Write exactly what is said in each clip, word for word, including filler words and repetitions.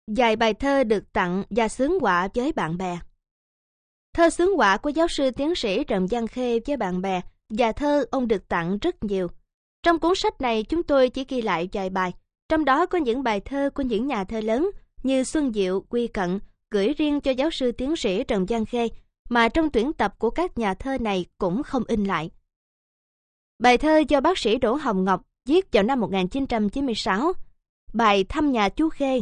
Vài bài thơ được tặng và xướng họa với bạn bè. Thơ xướng họa của giáo sư tiến sĩ Trần Văn Khê với bạn bè và thơ ông được tặng rất nhiều. Trong cuốn sách này chúng tôi chỉ ghi lại vài bài, trong đó có những bài thơ của những nhà thơ lớn như Xuân Diệu, Quy Cận gửi riêng cho giáo sư tiến sĩ Trần Văn Khê, mà trong tuyển tập của các nhà thơ này cũng không in lại. Bài thơ do bác sĩ Đỗ Hồng Ngọc viết vào năm một nghìn chín trăm chín mươi sáu, bài Thăm nhà chú Khê.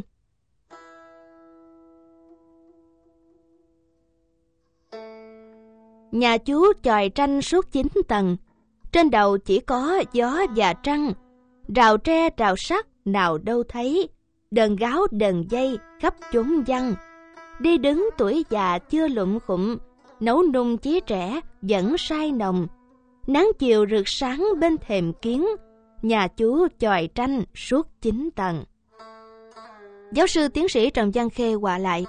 Nhà chú chòi tranh suốt chín tầng, trên đầu chỉ có gió và trăng, rào tre rào sắt nào đâu thấy, đờn gáo đờn dây khắp chốn văn. Đi đứng tuổi già chưa lụm khụm, nấu nung chí trẻ vẫn say nồng. Nắng chiều rực sáng bên thềm kiến, nhà chú chòi tranh suốt chín tầng. Giáo sư tiến sĩ Trần Văn Khê họa lại: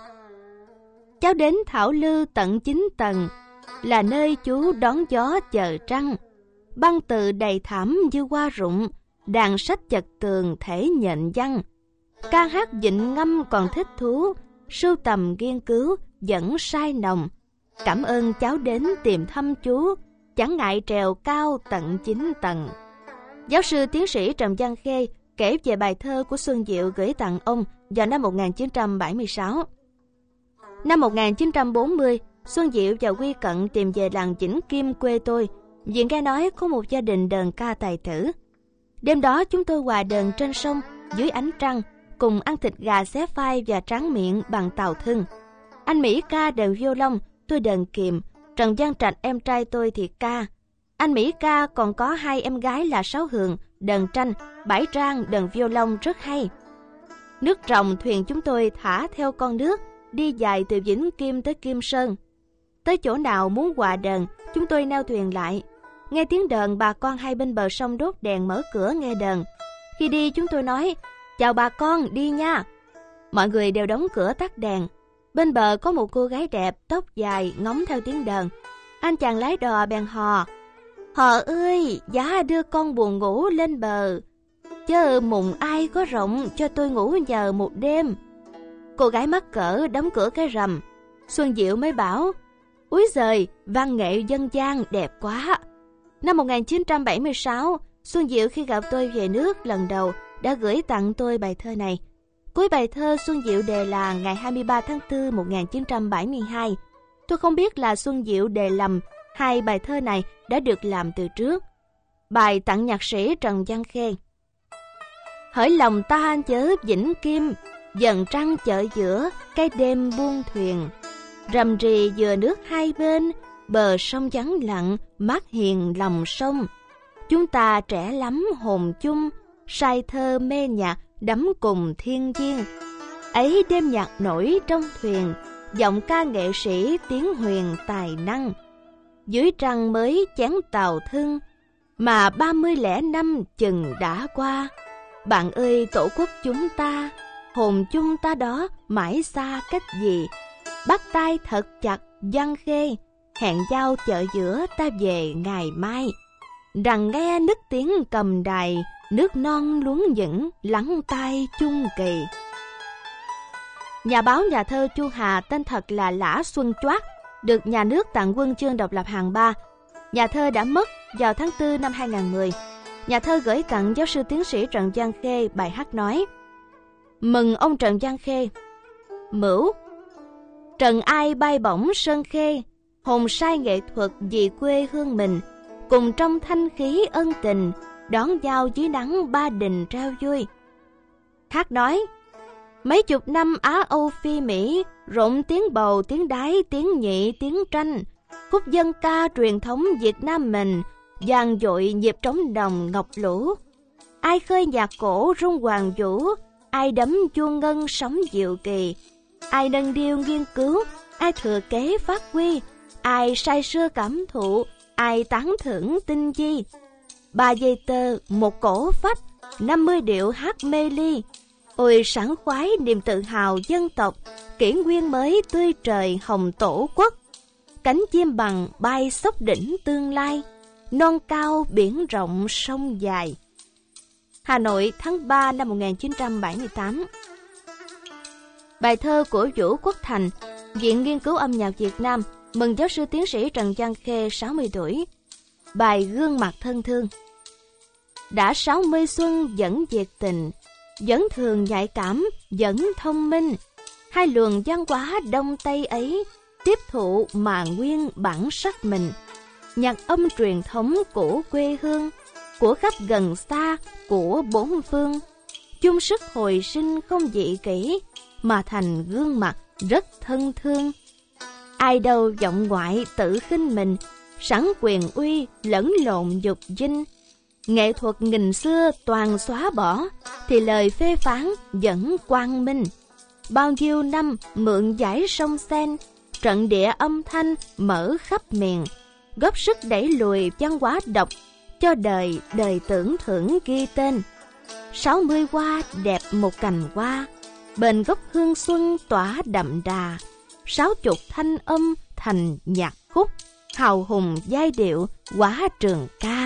cháu đến Thảo Lư tận chín tầng, là nơi chú đón gió chờ trăng. Băng từ đầy thảm như hoa rụng, đàn sách chật tường thể nhện văn. Ca hát vịnh ngâm còn thích thú, sưu tầm nghiên cứu vẫn say nồng. Cảm ơn cháu đến tìm thăm chú, chẳng ngại trèo cao tận chín tầng. Giáo sư tiến sĩ Trần Văn Khê kể về bài thơ của Xuân Diệu gửi tặng ông vào năm một nghìn chín trăm bảy mươi sáu. Năm một nghìn chín trăm bốn mươi, Xuân Diệu và Quy Cận tìm về làng Vĩnh Kim quê tôi, vì nghe nói có một gia đình đờn ca tài tử. Đêm đó chúng tôi hòa đờn trên sông dưới ánh trăng, cùng ăn thịt gà xé phai và tráng miệng bằng tàu thưng. Anh Mỹ ca đờn violon, tôi đờn kìm. Trần Văn Trạch em trai tôi thì ca. Anh Mỹ ca còn có hai em gái là Sáu Hường đờn tranh, Bãi Trang đờn violon rất hay. Nước ròng thuyền chúng tôi thả theo con nước, đi dài từ Vĩnh Kim tới Kim Sơn. Tới chỗ nào muốn hòa đờn, chúng tôi neo thuyền lại. Nghe tiếng đờn, bà con hai bên bờ sông đốt đèn mở cửa nghe đờn. Khi đi chúng tôi nói: chào bà con, đi nha. Mọi người đều đóng cửa tắt đèn. Bên bờ có một cô gái đẹp, tóc dài, ngóng theo tiếng đờn. Anh chàng lái đò bèn hò: hò ơi, giá đưa con buồn ngủ lên bờ, chớ mùng ai có rộng cho tôi ngủ nhờ một đêm. Cô gái mắc cỡ đóng cửa cái rầm. Xuân Diệu mới bảo: úi giời, văn nghệ dân gian đẹp quá. Năm một nghìn chín trăm bảy mươi sáu, Xuân Diệu khi gặp tôi về nước lần đầu đã gửi tặng tôi bài thơ này. Cuối bài thơ Xuân Diệu đề là ngày hai mươi ba tháng tư một nghìn chín trăm bảy mươi hai. Tôi không biết là Xuân Diệu đề lầm hai bài thơ này đã được làm từ trước. Bài tặng nhạc sĩ Trần Văn Khê: hỡi lòng ta chớ Vĩnh Kim, dần trăng chợ giữa cái đêm buông thuyền. Rầm rì dừa nước hai bên, bờ sông vắng lặng mát hiền lòng sông. Chúng ta trẻ lắm hồn chung, say thơ mê nhạc đắm cùng thiên nhiên. Ấy đêm nhạc nổi trong thuyền, giọng ca nghệ sĩ tiếng huyền tài năng. Dưới trăng mới chén tàu thưng, mà ba mươi lẻ năm chừng đã qua. Bạn ơi tổ quốc chúng ta, hồn chung ta đó mãi xa cách gì. Bắt tay thật chặt Văn Khê, hẹn giao chợ giữa ta về ngày mai. Rằng nghe nức tiếng cầm đài, nước non luống những lắng tai chung kỳ. Nhà báo nhà thơ Chu Hà tên thật là Lã Xuân Choát, được nhà nước tặng huân chương độc lập hạng ba. Nhà thơ đã mất vào tháng tư năm hai nghìn không trăm mười. Nhà thơ gửi tặng giáo sư tiến sĩ Trần Văn Khê bài hát nói: mừng ông Trần Văn Khê. Mửu trần ai bay bổng sơn khê, hồn say nghệ thuật vì quê hương mình. Cùng trong thanh khí ân tình, đón giao dưới nắng Ba Đình trao vui. Hát nói: mấy chục năm Á Âu Phi Mỹ, rộn tiếng bầu tiếng đái tiếng nhị tiếng tranh. Khúc dân ca truyền thống Việt Nam mình, vang dội nhịp trống đồng ngọc lũ. Ai khơi nhạc cổ rung hoàng vũ, ai đấm chuông ngân sóng diệu kỳ. Ai nâng điêu nghiên cứu, ai thừa kế phát huy, ai say sưa cảm thụ, ai tán thưởng tinh di. Ba dây tơ một cổ phách, năm mươi điệu hát mê ly. Ôi sảng khoái niềm tự hào dân tộc, kỷ nguyên mới tươi trời hồng tổ quốc. Cánh chim bằng bay xốc đỉnh tương lai, non cao biển rộng sông dài. Hà Nội tháng ba năm một nghìn chín trăm bảy mươi tám. Bài thơ của Vũ Quốc Thành, Viện Nghiên cứu Âm nhạc Việt Nam mừng giáo sư tiến sĩ Trần Văn Khê sáu mươi tuổi. Bài Gương mặt thân thương. Đã sáu mươi xuân vẫn nhiệt tình, vẫn thường nhạy cảm, vẫn thông minh. Hai luồng văn hóa Đông Tây ấy tiếp thụ mà nguyên bản sắc mình. Nhạc âm truyền thống của quê hương, của khắp gần xa, của bốn phương, chung sức hồi sinh không dị kỷ, mà thành gương mặt rất thân thương. Ai đâu vọng ngoại tự khinh mình, sẵn quyền uy lẫn lộn dục dinh. Nghệ thuật nghìn xưa toàn xóa bỏ, thì lời phê phán vẫn quang minh. Bao nhiêu năm mượn dải sông Sen, trận địa âm thanh mở khắp miền, góp sức đẩy lùi văn hóa độc, cho đời đời tưởng thưởng ghi tên. Sáu mươi hoa đẹp một cành hoa, bền gốc hương xuân tỏa đậm đà. Sáu chục thanh âm thành nhạc khúc, hào hùng giai điệu quá trường ca.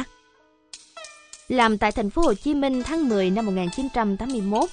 Làm tại thành phố Hồ Chí Minh tháng mười năm một nghìn chín trăm tám mươi mốt.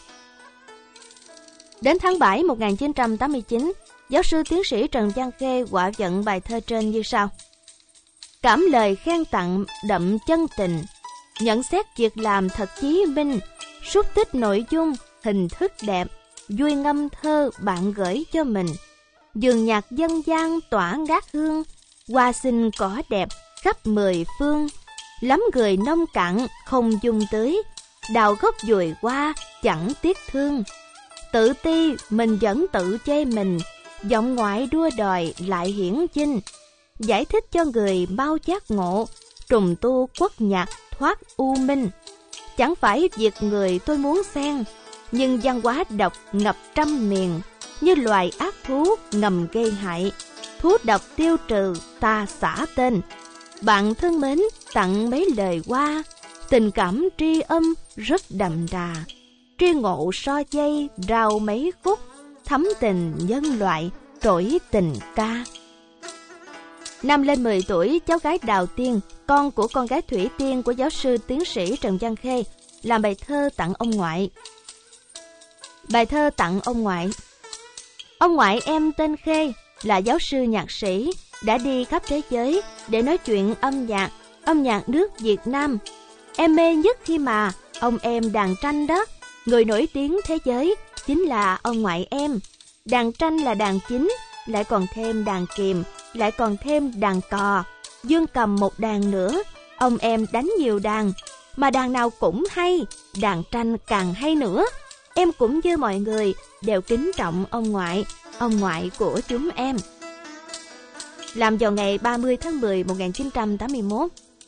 Đến tháng bảy một nghìn chín trăm tám mươi chín, giáo sư tiến sĩ Trần Văn Khê họa vận bài thơ trên như sau: Cảm lời khen tặng đậm chân tình, nhận xét việc làm thật chí minh, xúc tích nội dung hình thức đẹp, vui ngâm thơ bạn gửi cho mình. Vườn nhạc dân gian tỏa ngát hương, hoa xinh cỏ đẹp khắp mười phương. Lắm người nông cạn không dung tưới, đào gốc dùi hoa chẳng tiếc thương. Tự ti mình vẫn tự chê mình, giọng ngoại đua đòi lại hiển chinh. Giải thích cho người mau giác ngộ, trùng tu quốc nhạc thoát u minh. Chẳng phải việc người tôi muốn xen, nhưng văn hóa độc ngập trăm miền. Như loài ác thú ngầm gây hại, thú độc tiêu trừ ta xả tên. Bạn thân mến tặng mấy lời hoa, tình cảm tri âm rất đậm đà. Tri ngộ so dây rao mấy khúc, thắm tình nhân loại trỗi tình ca. Năm lên mười tuổi, cháu gái Đào Tiên, con của con gái Thủy Tiên của giáo sư tiến sĩ Trần Văn Khê, làm bài thơ tặng ông ngoại. Bài thơ tặng ông ngoại. Ông ngoại em tên Khê, là giáo sư nhạc sĩ, đã đi khắp thế giới để nói chuyện âm nhạc, âm nhạc nước Việt Nam. Em mê nhất khi mà ông em đàn tranh đó. Người nổi tiếng thế giới chính là ông ngoại em. Đàn tranh là đàn chính, lại còn thêm đàn kìm, lại còn thêm đàn cò. Dương cầm một đàn nữa, ông em đánh nhiều đàn, mà đàn nào cũng hay, đàn tranh càng hay nữa. Em cũng như mọi người đều kính trọng ông ngoại, ông ngoại của chúng em. Làm vào ngày ba mươi tháng mười một nghìn chín trăm tám mươi mốt.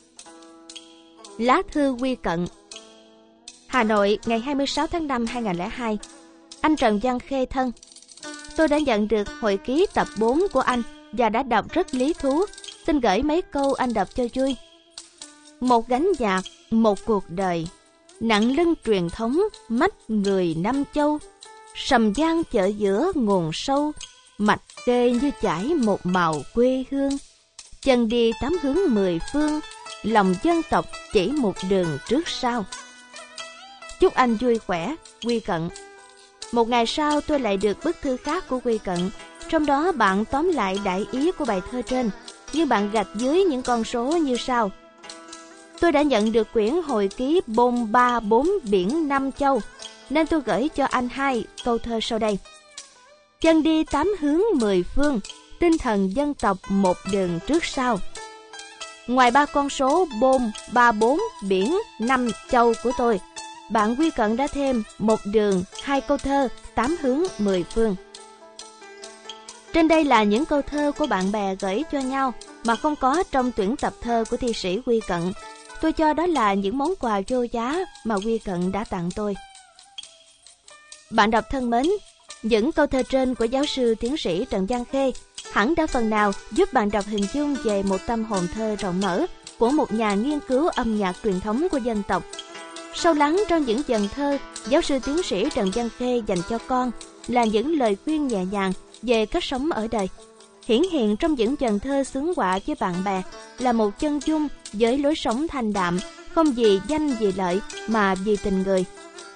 Lá thư quy cận. Hà Nội, ngày hai mươi sáu tháng năm hai nghìn không trăm lẻ hai. Anh Trần Văn Khê thân, tôi đã nhận được hồi ký tập bốn của anh và đã đọc rất lý thú. Xin gửi mấy câu anh đọc cho vui. Một gánh nhạc, một cuộc đời, nặng lưng truyền thống, mách người năm châu. Sầm giang chợ giữa nguồn sâu, mạch kê như chảy một màu quê hương. Chân đi tám hướng mười phương, lòng dân tộc chỉ một đường trước sau. Chúc anh vui khỏe, Quy Cận. Một ngày sau tôi lại được bức thư khác của Quy Cận. Trong đó bạn tóm lại đại ý của bài thơ trên, nhưng bạn gạch dưới những con số như sau. Tôi đã nhận được quyển hồi ký Bôn Ba Bốn Biển Năm Châu, nên tôi gửi cho anh hai câu thơ sau đây. Chân đi tám hướng mười phương, tinh thần dân tộc một đường trước sau. Ngoài ba con số Bôn, Ba Bốn, Biển, Năm Châu của tôi, bạn Quy Cận đã thêm một đường, hai câu thơ, tám hướng mười phương. Trên đây là những câu thơ của bạn bè gửi cho nhau mà không có trong tuyển tập thơ của thi sĩ Quy Cận. Tôi cho đó là những món quà vô giá mà Quy Cận đã tặng tôi. Bạn đọc thân mến, những câu thơ trên của giáo sư tiến sĩ Trần Văn Khê hẳn đã phần nào giúp bạn đọc hình dung về một tâm hồn thơ rộng mở của một nhà nghiên cứu âm nhạc truyền thống của dân tộc. Sâu lắng trong những dần thơ, giáo sư tiến sĩ Trần Văn Khê dành cho con là những lời khuyên nhẹ nhàng về cách sống ở đời. Hiển hiện trong những dần thơ xướng họa với bạn bè là một chân dung với lối sống thanh đạm, không vì danh vì lợi mà vì tình người.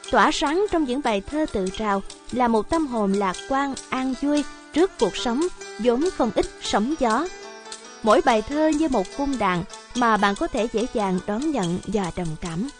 Tỏa sáng trong những bài thơ tự trào là một tâm hồn lạc quan, an vui trước cuộc sống vốn không ít sóng gió. Mỗi bài thơ như một cung đàn mà bạn có thể dễ dàng đón nhận và đồng cảm.